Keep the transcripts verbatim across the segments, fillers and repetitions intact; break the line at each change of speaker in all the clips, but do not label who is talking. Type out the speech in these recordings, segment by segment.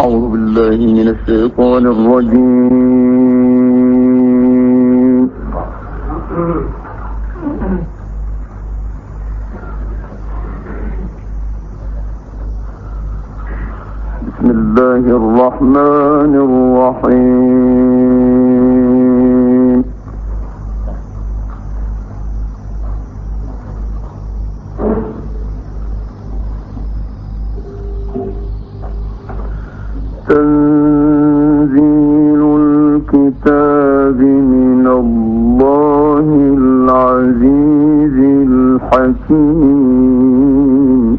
أعوذ بالله من الشيطان الرجيم. بسم الله الرحمن الرحيم. تنزيل الكتاب من الله العزيز الحكيم.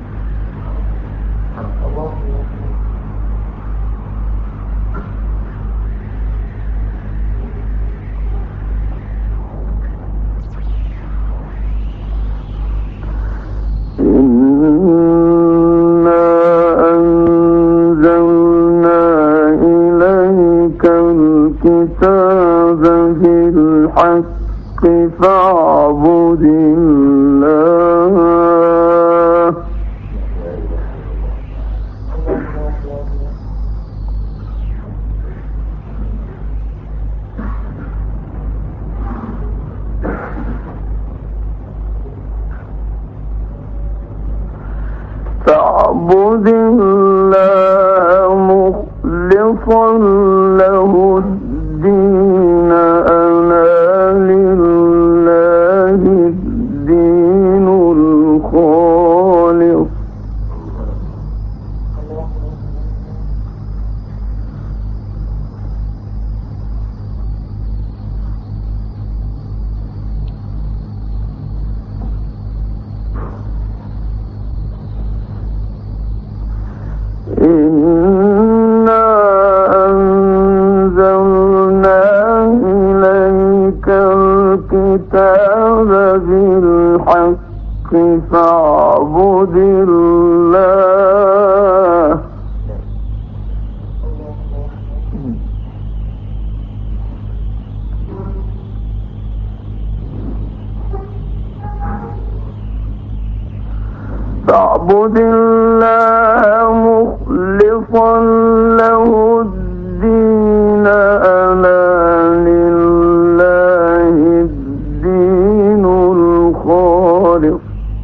الكتاب بالحق فاعبد الله فاعبد الله مخلصا له الدين. أنا لله الدين الخالص. إنا أنزلنا إليك الكتاب بالحق فاعبد الله فاعبد الله مخلصا له الدين. أنا لله الدين الخالص.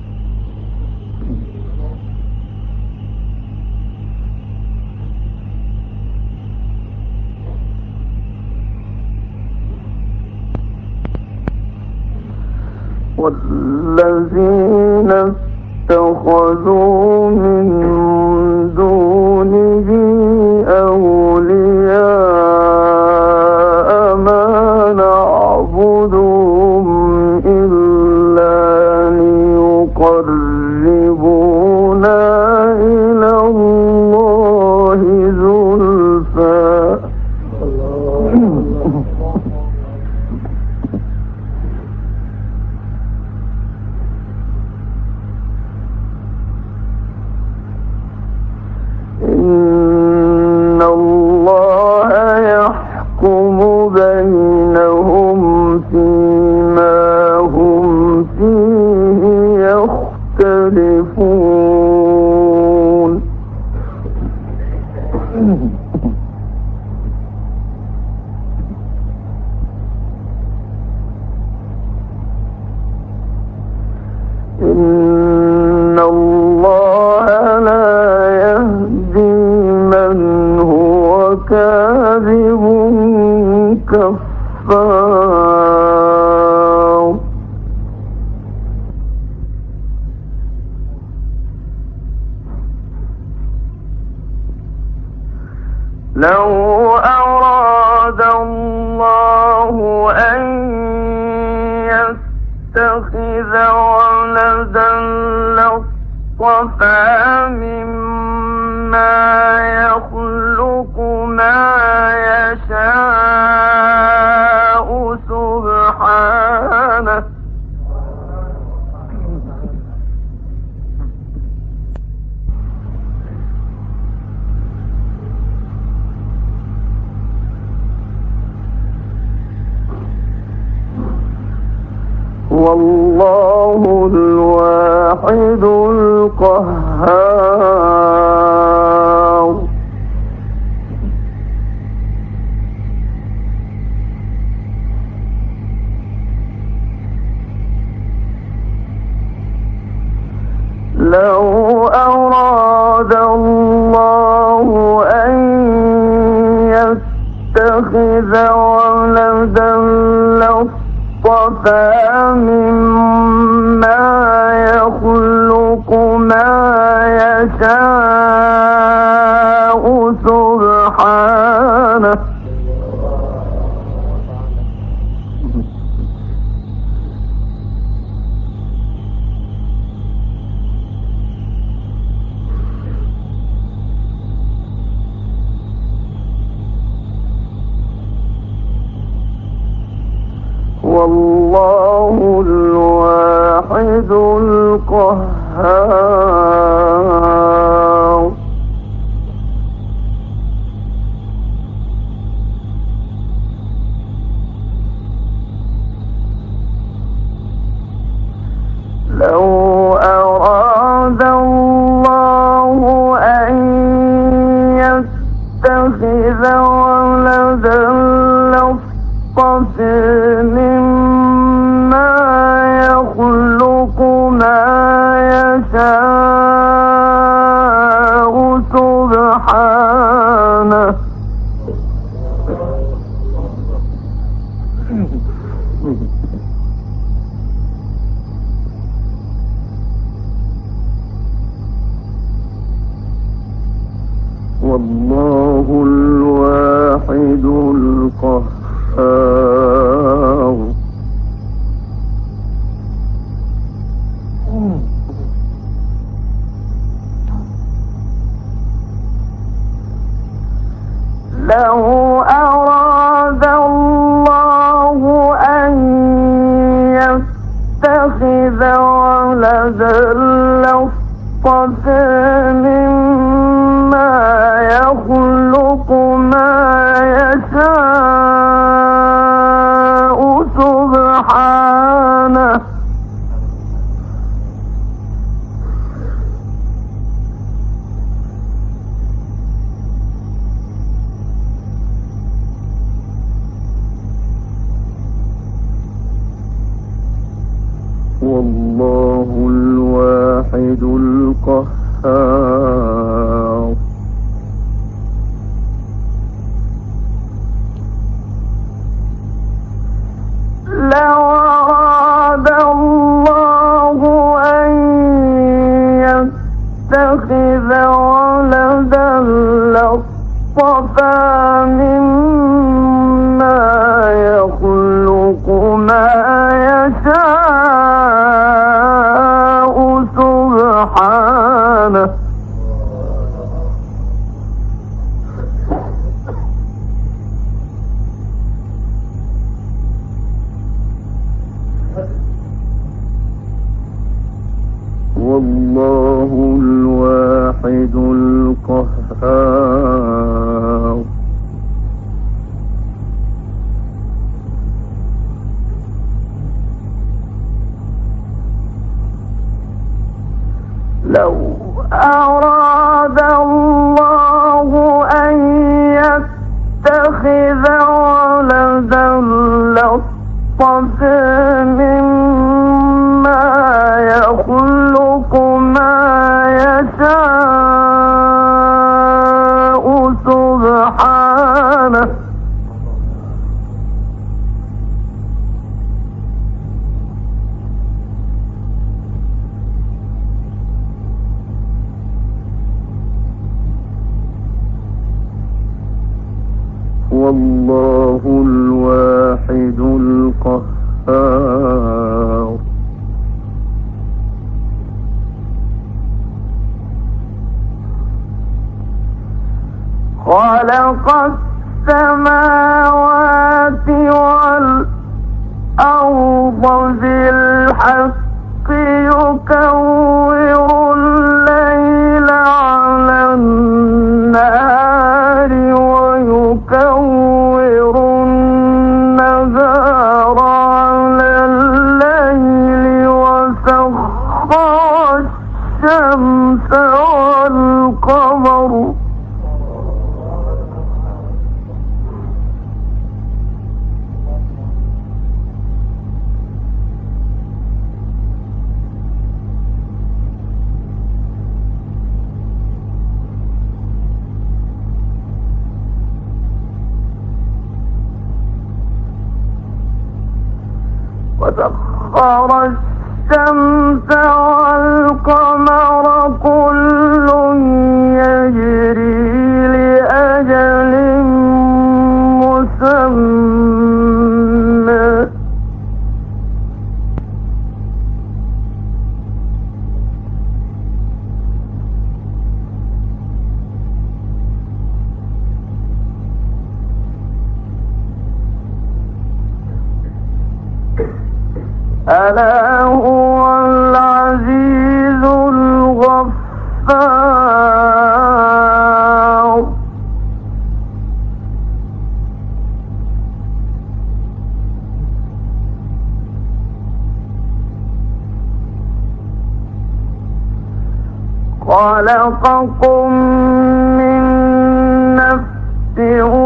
والذين اتخذوا من دونه أولياء ما نعبدهم إلا ليقربونا إلى الله زلفى. إن الله يحكم بينهم فيما هم فيه يختلفون. إن الله لا يهدي من هو كاذب كفار. لو أراد الله أن يتخذ ولدا لاصطفى مما يخلق ما يشاء سبحانه. والله الواحد القهار. الله أن يتخذ ولدا لاصطفى مما يخلق ما يشاء سبحانه والله الواحد القهار لو أراد الله أن يتخذ ولدا لاصطفى مما يخلق ما يشاء سبحانه والله الواحد القهار لو أراد الله أن يتخذ ولدا لاصطفى مما يخلق ما يشاء سبحانه والله الواحد القهار لو أراد الله أن يتخذ ولدا لاصطفى مما يخلق ما يشاء سبحانه والله الواحد القهار لو أراد الله أن يتخذ ولدا لاصطفى مما يخلق ما يشاء سبحانه والله الواحد القهار خلق السماوات والأرض بالحق يكور الليل على النهار ويكور النهار على الليل وسخر الشمس والقمر وسخر الشمس والقمر كل يجري لأجل مسمى ألا هو العزيز الغفار خلقكم من نفس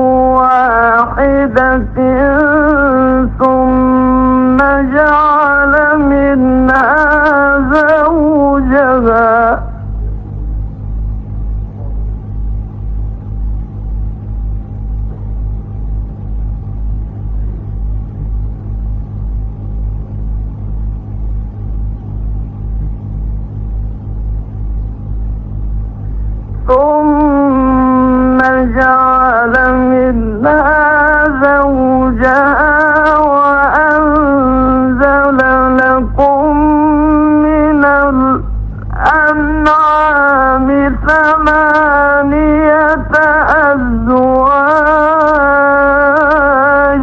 واحدة ثم جعل منها زوجها ثم جعل منها زوجها وأنزل لكم من الأنعام ثمانية أزواج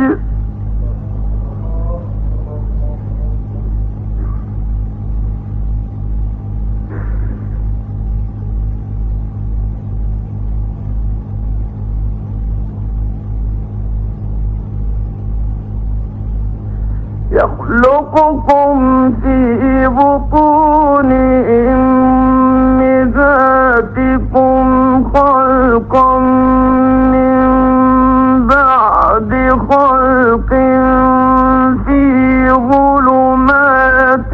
يخلقكم في بطون أمهاتكم خلقا من بعد خلق في ظلمات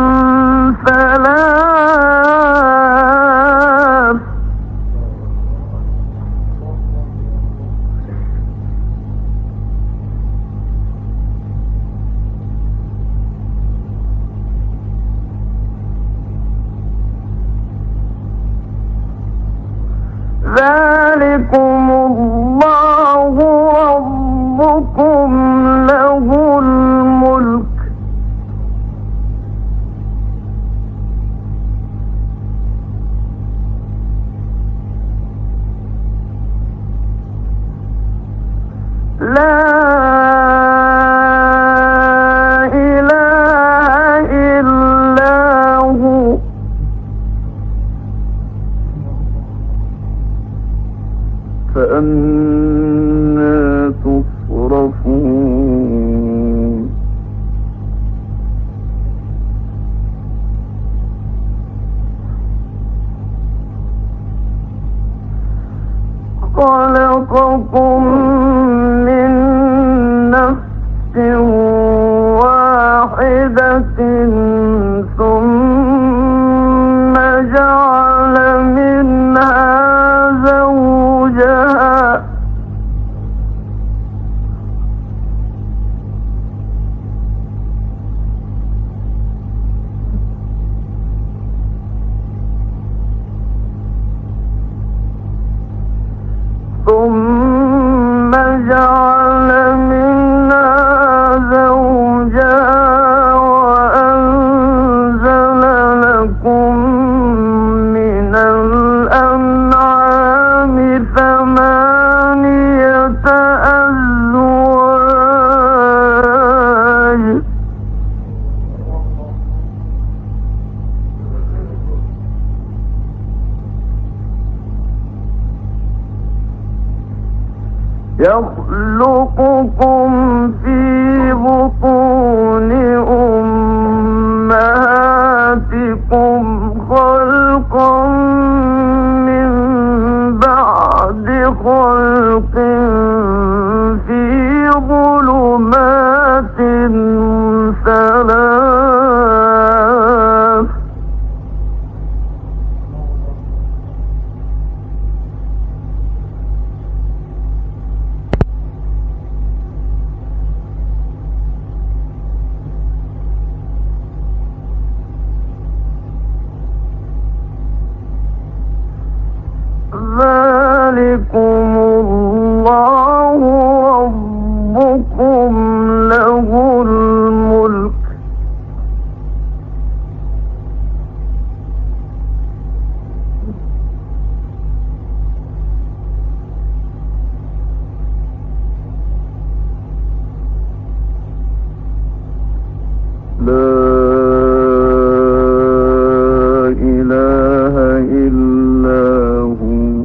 ثلاث ذلكم الله ربكم له الملك لا إله إلا هو فأنى تصرفون خلقكم من نفس واحدة ثم جعل منها زوجها ثم جعل منها زوجها وأنزل لكم من الأنعام ثمانية أزواج يخلقكم في بطون أمهاتكم خلقا من بعد خلق في ظلمات ثلاث ذلكم الله ربكم له الملك لا إله إلا هو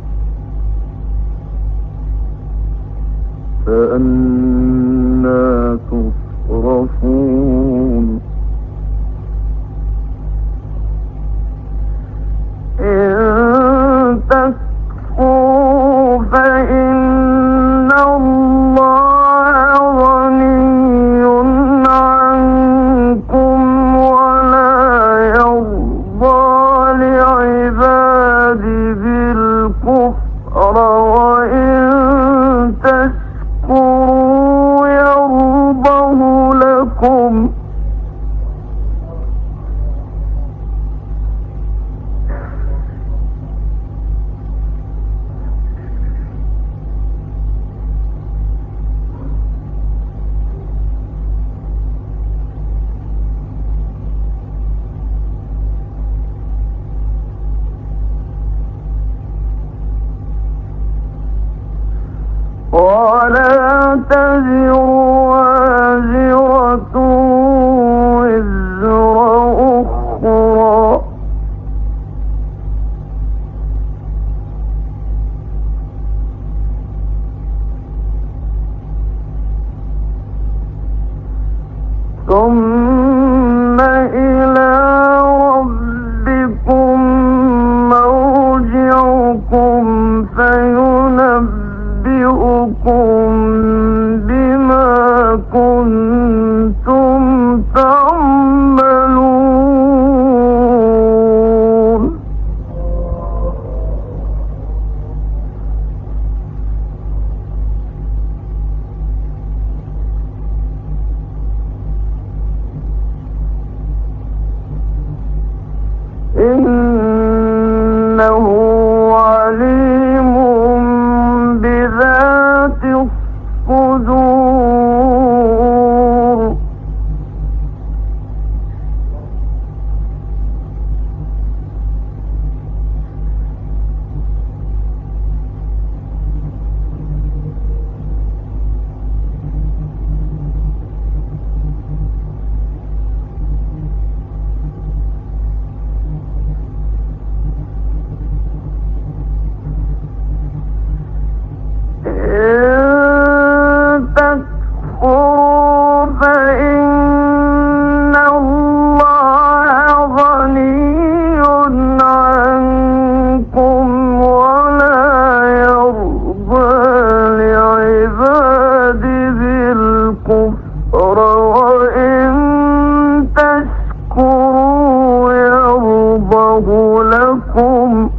فأنى تصرفون إن تكفروا فإن الله غني عنكم ولا يرضى لعباده الكفر وإن تشكروا يرضه لكم ولا تزر وازرة وزر أخرى ثم إلى ربكم مرجعكم فينبئكم بما كنتم تعملون إنه عليم بذات الصدور لكم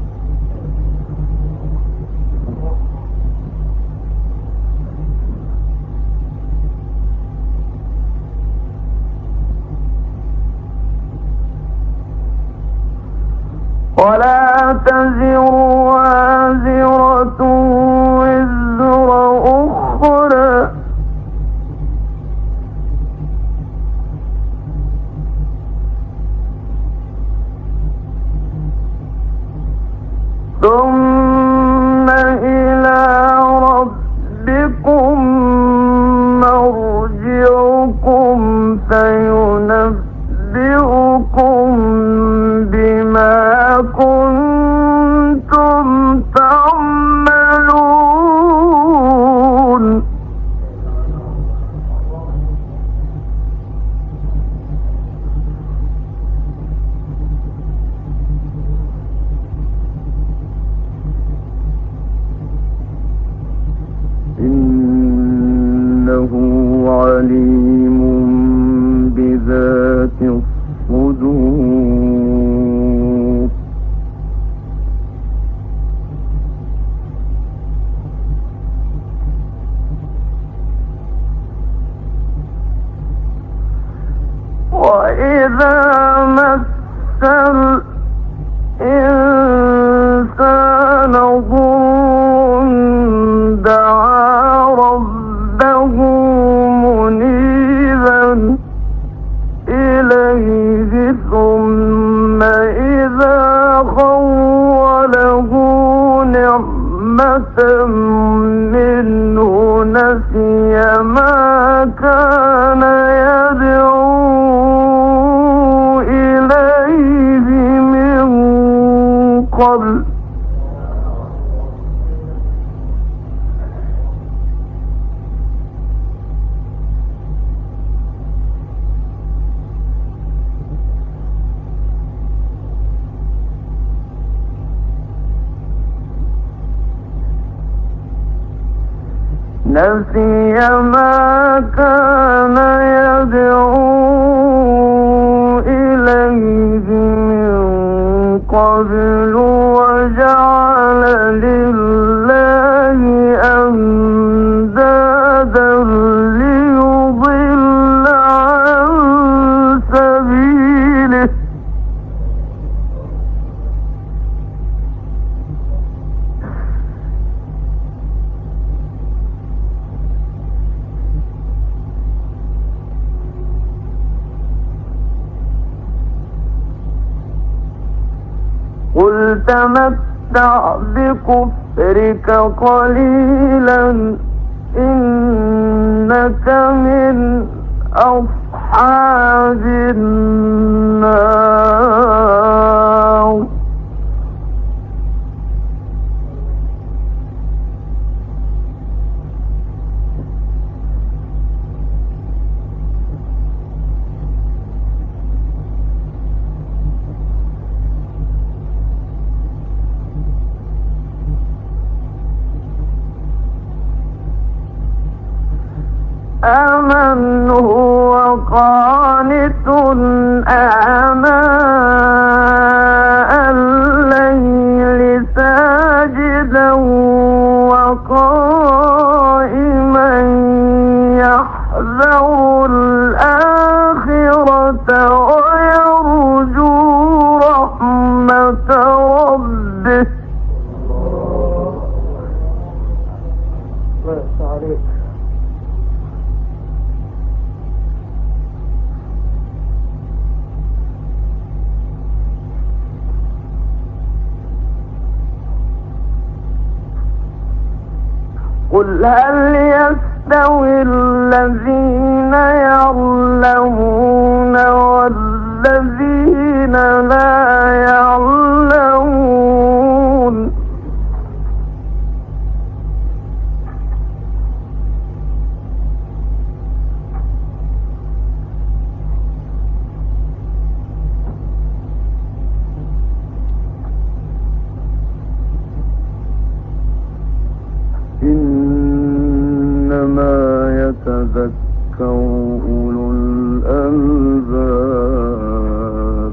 ولا تزر وازرة وزر أخرى ثم إلى ربكم مرجعكم فينبئكم بما كنتم تعملون إنه عليم بذات الصدور وإذا مس الإنسان ضر منه نسي ما كان يدعو إليه من قبل نسي ما كان يدعو إليه من قبل وجعل لله أندادا ليضل عن سبيله قل تمتع بكفرك قليلا إنك من أصحاب النار أمن هو قانت آناء الليل ساجدا وقائما يحذر الآخرة ويرجو رحمة ربه قل هل يستوي الذين يعلمون والذين لا يعلمون إنما يتذكر أولو الألباب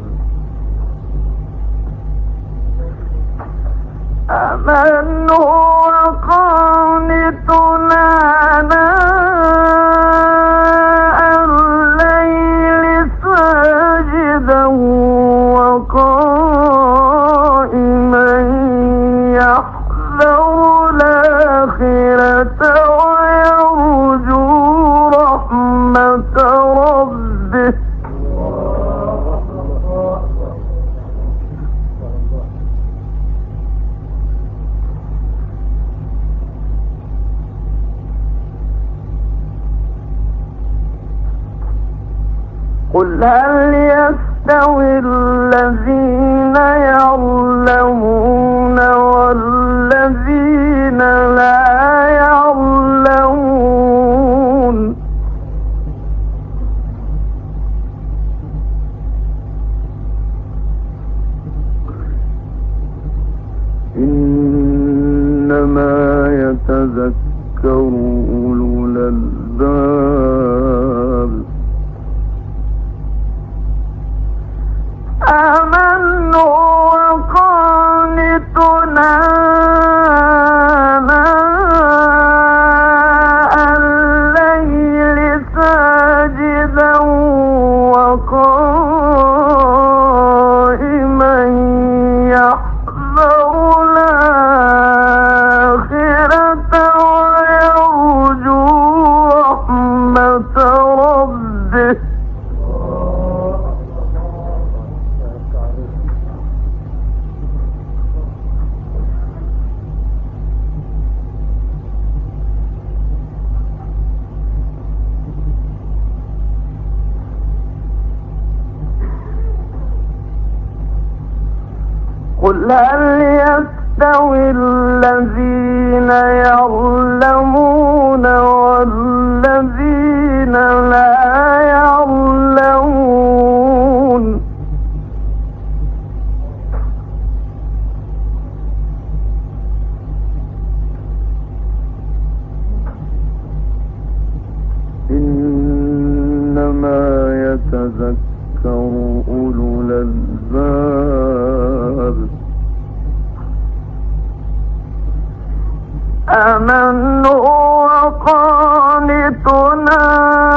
أمن هو قانت آناء الليل ساجدا وقائما يحذر الآخرة ويرجو رحمة ربه قل هل يستوي الذين يعلمون والذين لا يعلمون إنما يتذكر أولو الألباب أمن هو قانت آناء الليل ساجدا وقائما يحذر الآخرة ويرجو رحمة ربه قل هل يستوي الذين يعلمون والذين لا يعلمون إنما يتذكر أولو الألباب أمن هو قانتنا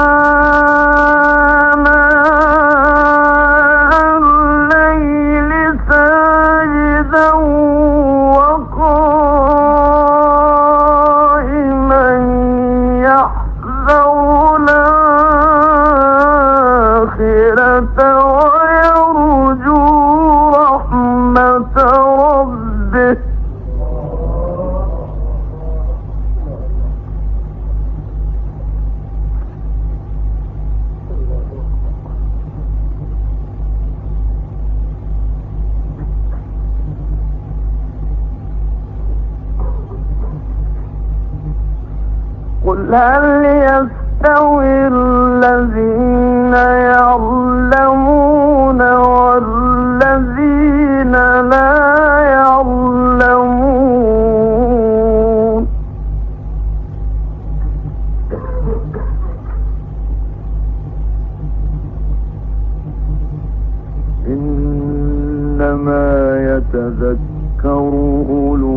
آناء الليل ساجدا وقائما يحذر الآخرة ويرجو رحمة ربه قل هل يستوي الذين يعلمون والذين لا يعلمون إنما يتذكر أولو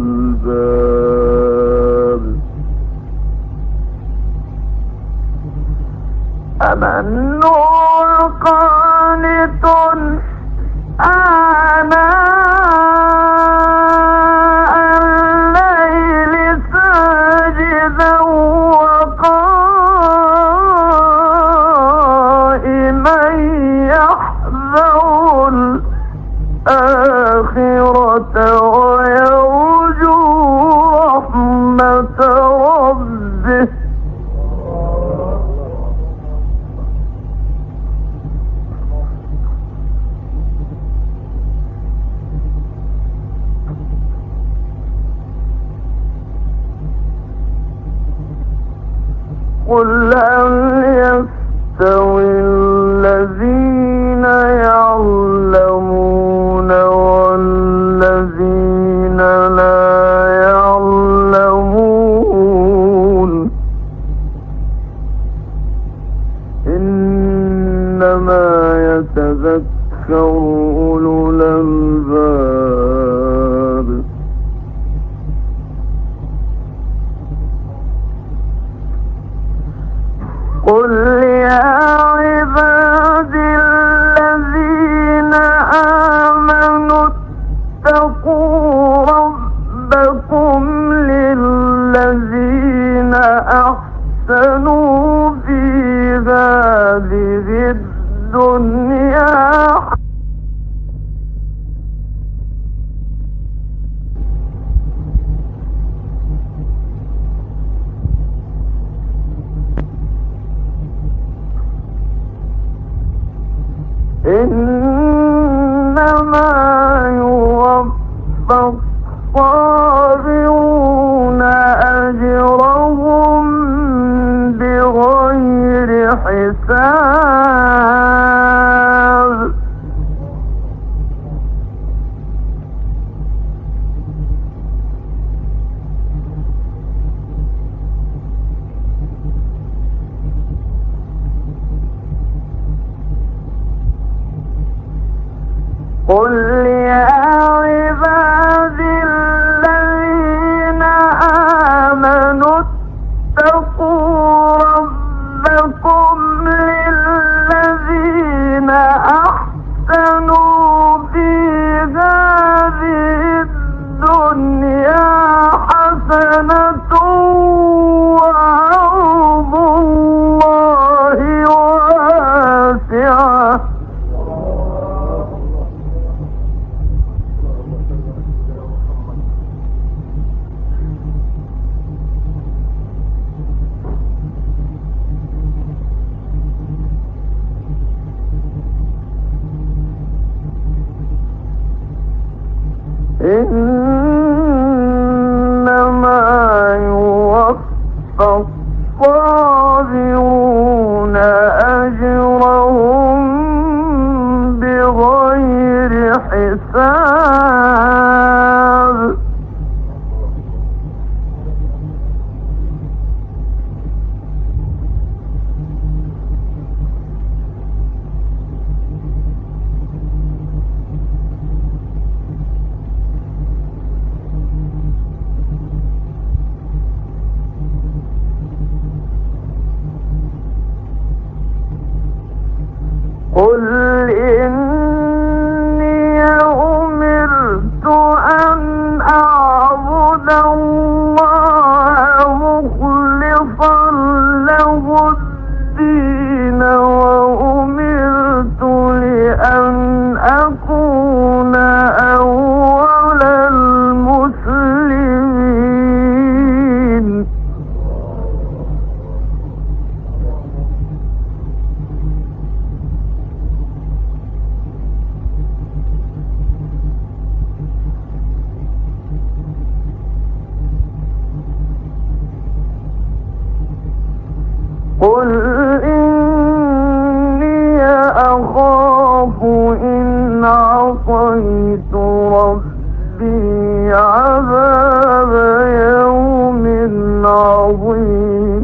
الألباب أمن هو قانت آناء الليل ساجدا وقائما يحذر الآخرة ويرجو رحمة ربه قل هل يستوي الذين يعلمون والذين لا يعلمون إنما يتذكر أولو الألباب قل يا عبادي الذين آمنوا اتقوا ربكم للذين أحسنوا في هذه الدنيا إنما يوفى الصابرون أجرهم بغير حساب قل يا عبادي الذين آمنوا اتقوا ربكم للذين أحسنوا في هذه الدنيا حسنة وأرض الله واسعة فالصابرون أجرهم بغير حساب. قل إني أمرت أن أعبد الله مخلصا له الدين وأمرت لأن أكون أول المسلمين. قل إني أخاف إن عصيت ربي عذاب يوم عظيم.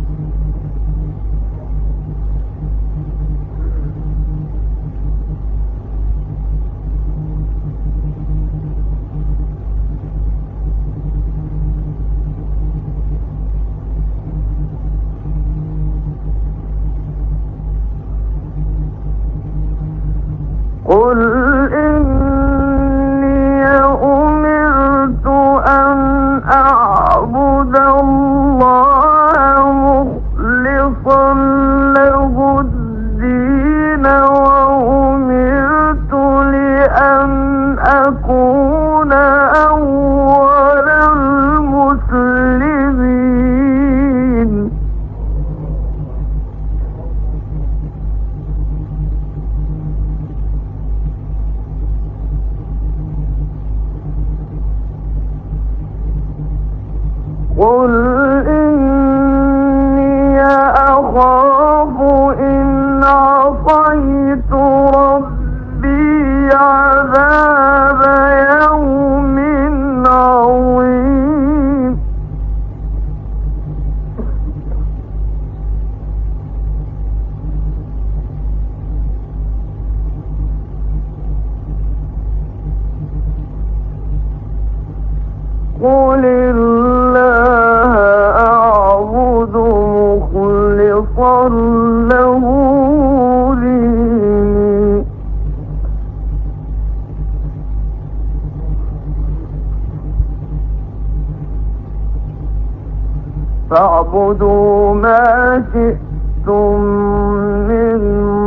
قل إني أمرت أن أعبد الله مخلصا له الدين وأمرت لأن أكون أول المسلمين. قل إني أخاف إن عصيت ربي عذاب يوم عظيم. قل الله أعبد مخلصا له ديني. فاعبدوا ما شئتم من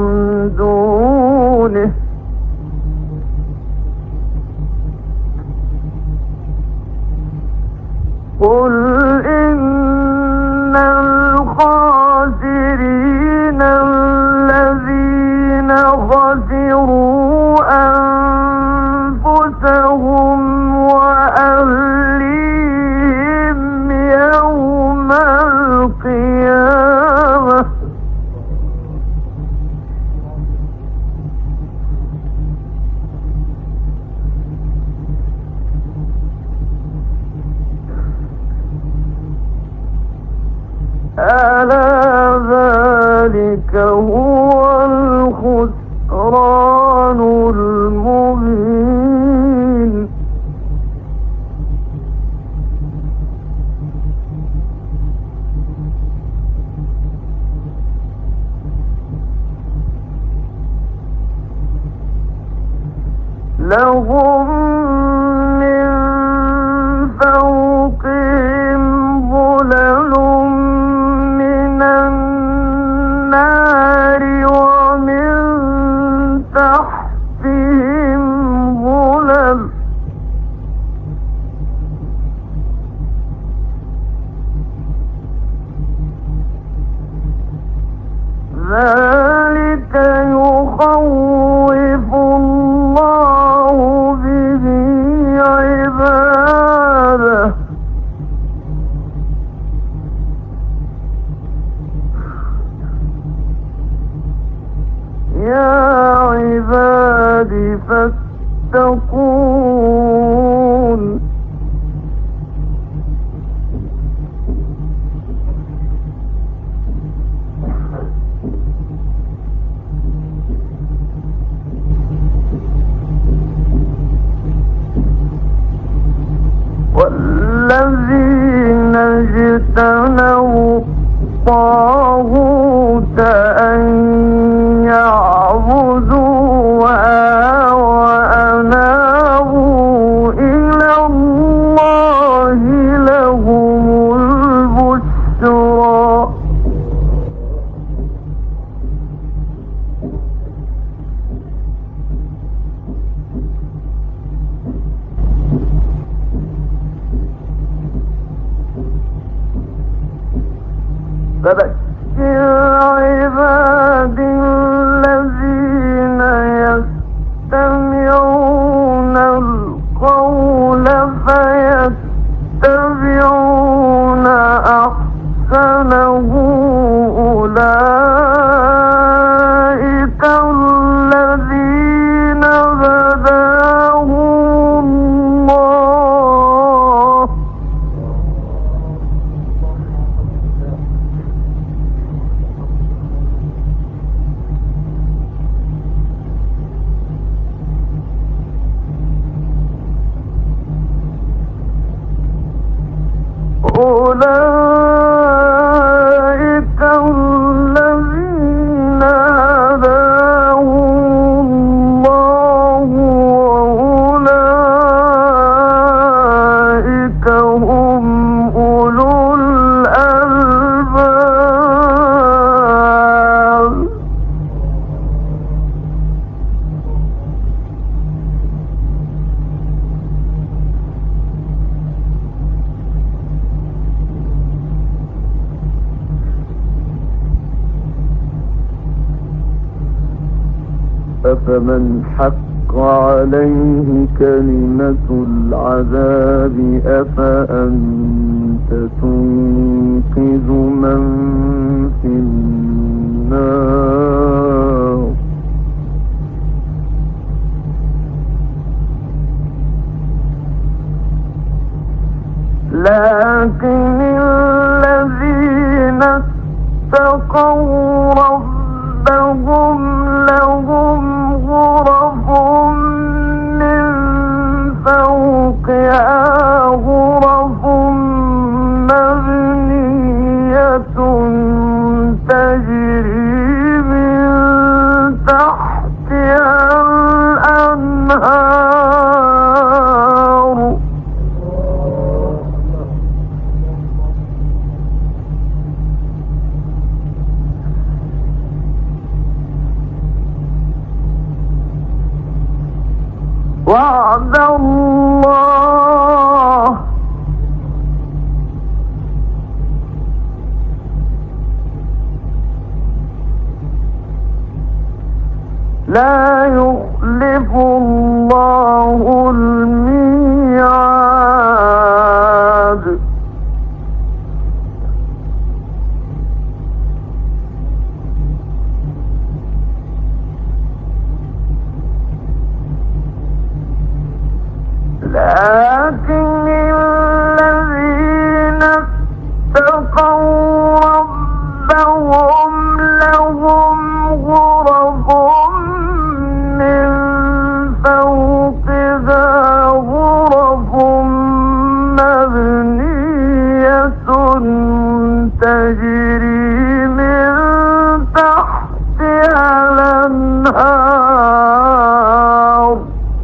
دونه قل إن الخاسرين الذين خسروا أنفسهم وأهليهم يوم القيامة. ألا ذلك هو الخسران المبين. لهم من فوقهم ظلل من النار ومن تحتهم ظلل ذلك يخوف الله به عباده العباد فاتقون والذين اجتنبوا الطاغوت أن يعبدوها وأنابوا إلى الله لهم البشرى فبشر عباد الذين يستمعون القول فيتبعون أحسنه أولئك الذين هداهم الله أولئك الذين هداهم الله وأولئك هم أولو الألباب أفمن حق عليه كلمة العذاب أفأنت تنقذ من في النار لكن الذين اتقوا ربهم لهم غرف من فوقها غرف مبنية تجري من تحتها الأنهار وعد الله لا يخلف الله الميعاد لكن الذين اتقوا ربهم لهم غرف من فوقها غرف مبنية تجري من تحتها الأنهار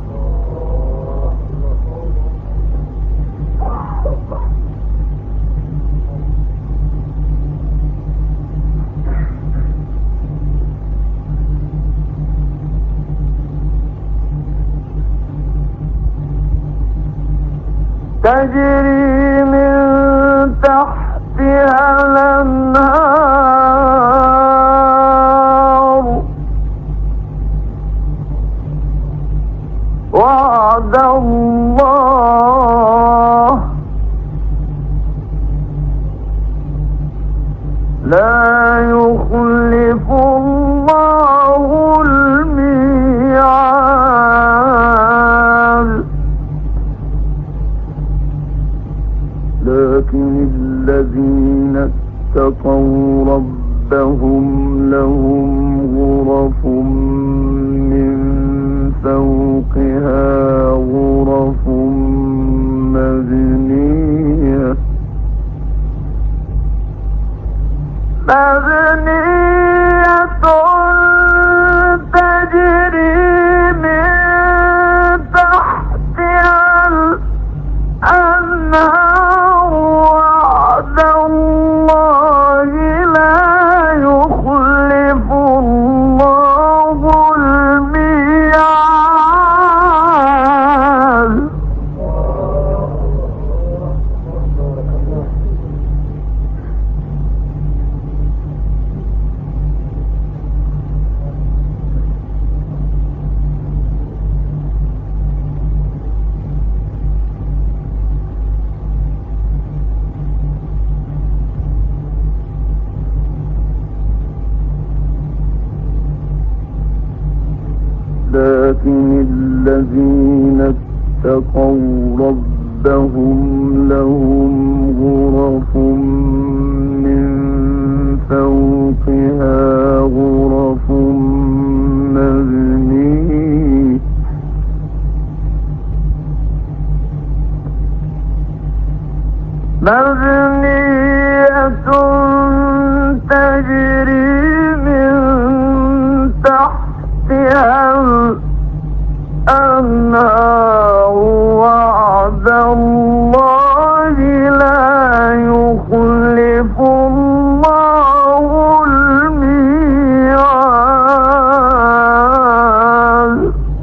تجري من تحتها الأنهار وعد الله لا يخلف الله الميعاد الذين اتقوا ربهم لهم غرف من فوقها غرف مبنية مبنية تجري من تحتها الأنهار وعد الله لا يخلف الله الميعاد. لكن الذين اتقوا ربهم لهم غرف من فوقها غرف مبنية مبنية تجري من تحتها الأنهار وعد الله لا يخلف الله الميعاد.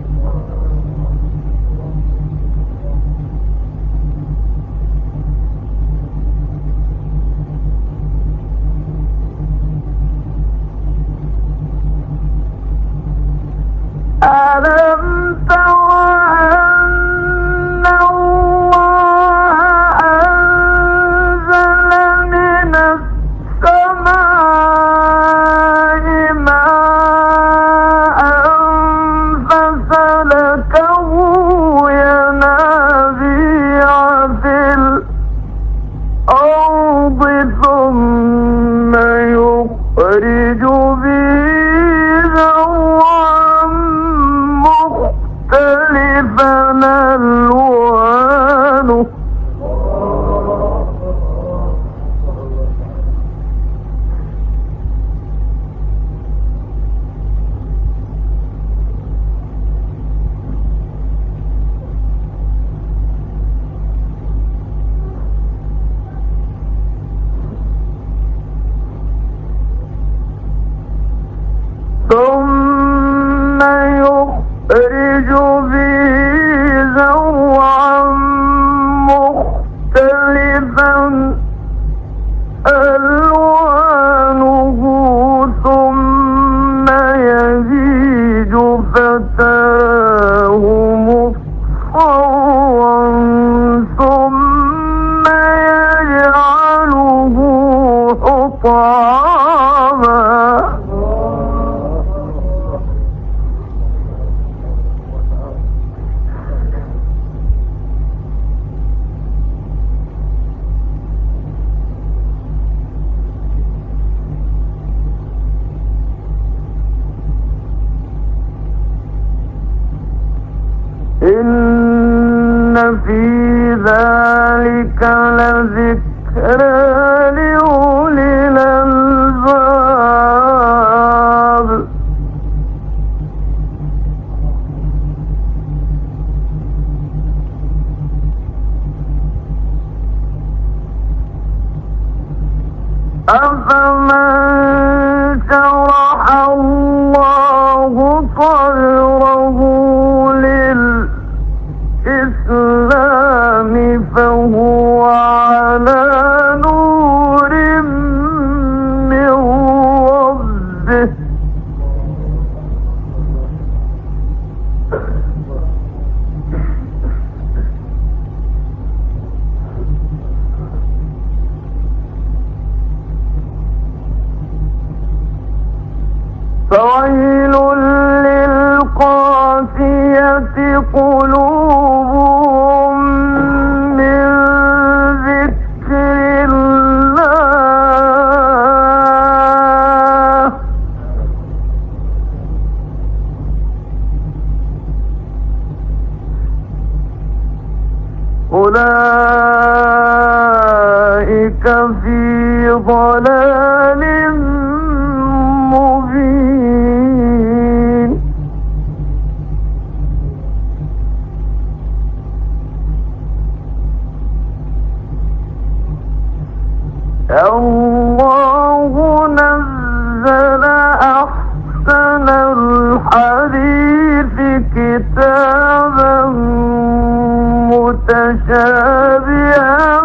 ألم تر أن الله أنزل من السماء ماء فسلكه ينابيع في الأرض ثم يخرج به زرعا مختلفا ألوانه ثم يخرج به زرعا مختلفا ألوانه ثم يهيج فتراه مصفرا ثم يجعله حطاما. إن في ذلك لذكرى لأولي الألباب. أفمن شرح الله صدره للإسلام فهو على نور من ربه فويل للقاسية قلوبهم من ذكر لفي ضلال مبين الله نزل أحسن الحديث كتابا متشابها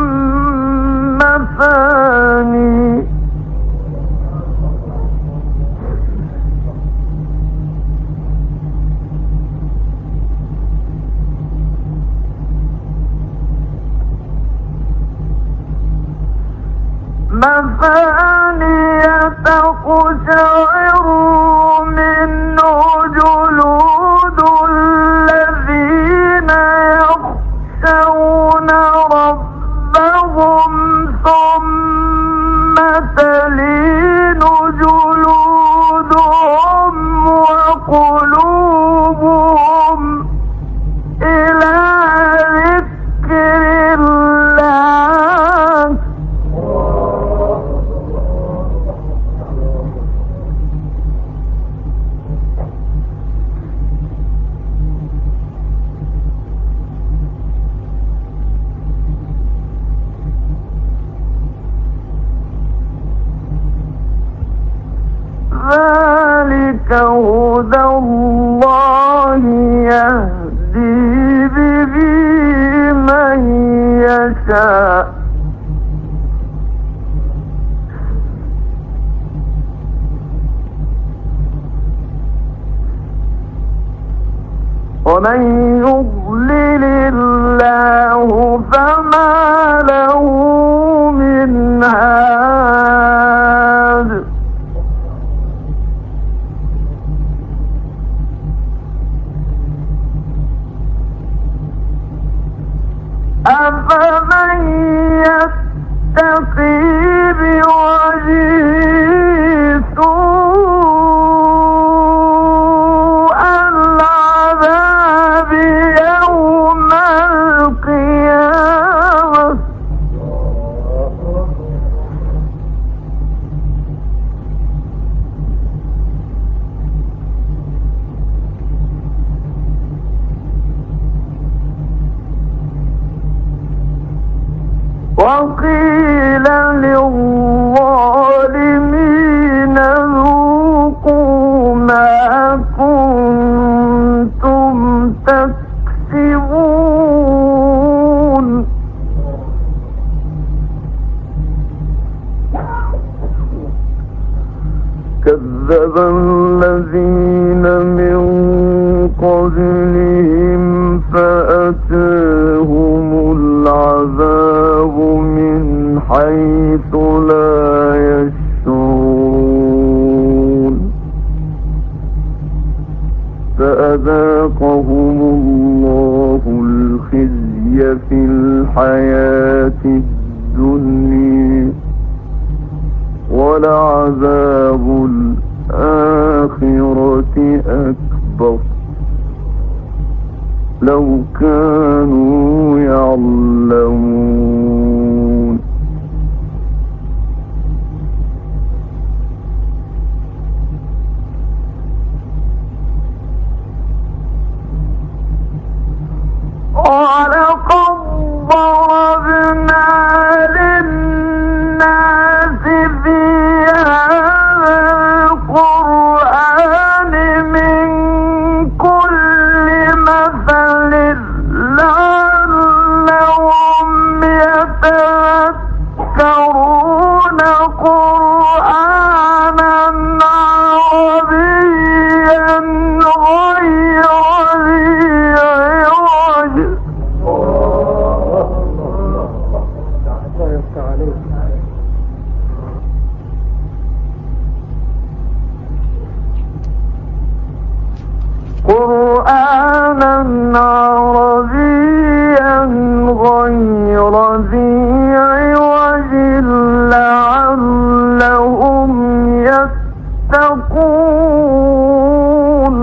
مثاني مثاني تقشعر منه جلود الذين يخشون ربهم ثم تلين جلودهم وقلوبهم إلى ذكر الله ذلك هدى الله يهدي به من يشاء ومن يضلل الله فما له من هاد أفمن يتقي بوجهه سوء العذاب يوم القيامة وقيل للظالمين ذوقوا ما كنتم تكسبون كذب الذين من قبلهم فأتاهم العذاب من حيث لا يشعرون فأذاقهم الله الخزي في الحياة الدنيا ولعذاب الآخرة أكبر لو كانوا يعلمون ولقد ضربنا للناس في هذا القرآن من كل مثل لعلهم يتذكرون قرآنا عربيا غير ذي عوج قرآنا عربيا غير ذي عوج لعلهم يتقون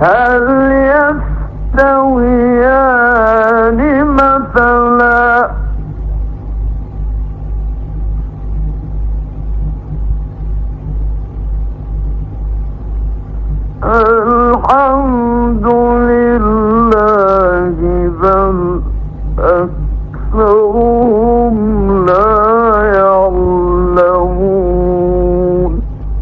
هل يستويان مثلا الحمد لله بل أكثرهم لا يعلمون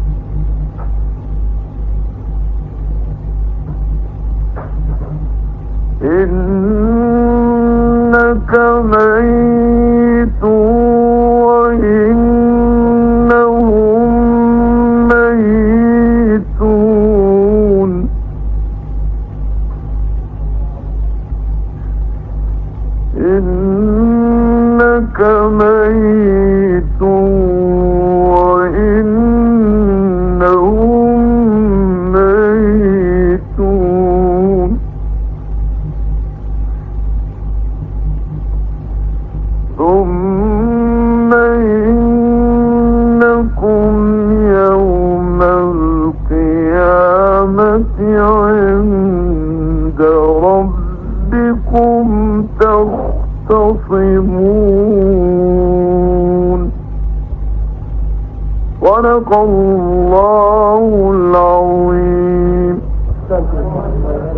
إنك ميت وإنهم ميتون إنك ميت وإنهم ميتون ثم إنكم يوم القيامة عند ربكم تختصمون. صدق الله العظيم.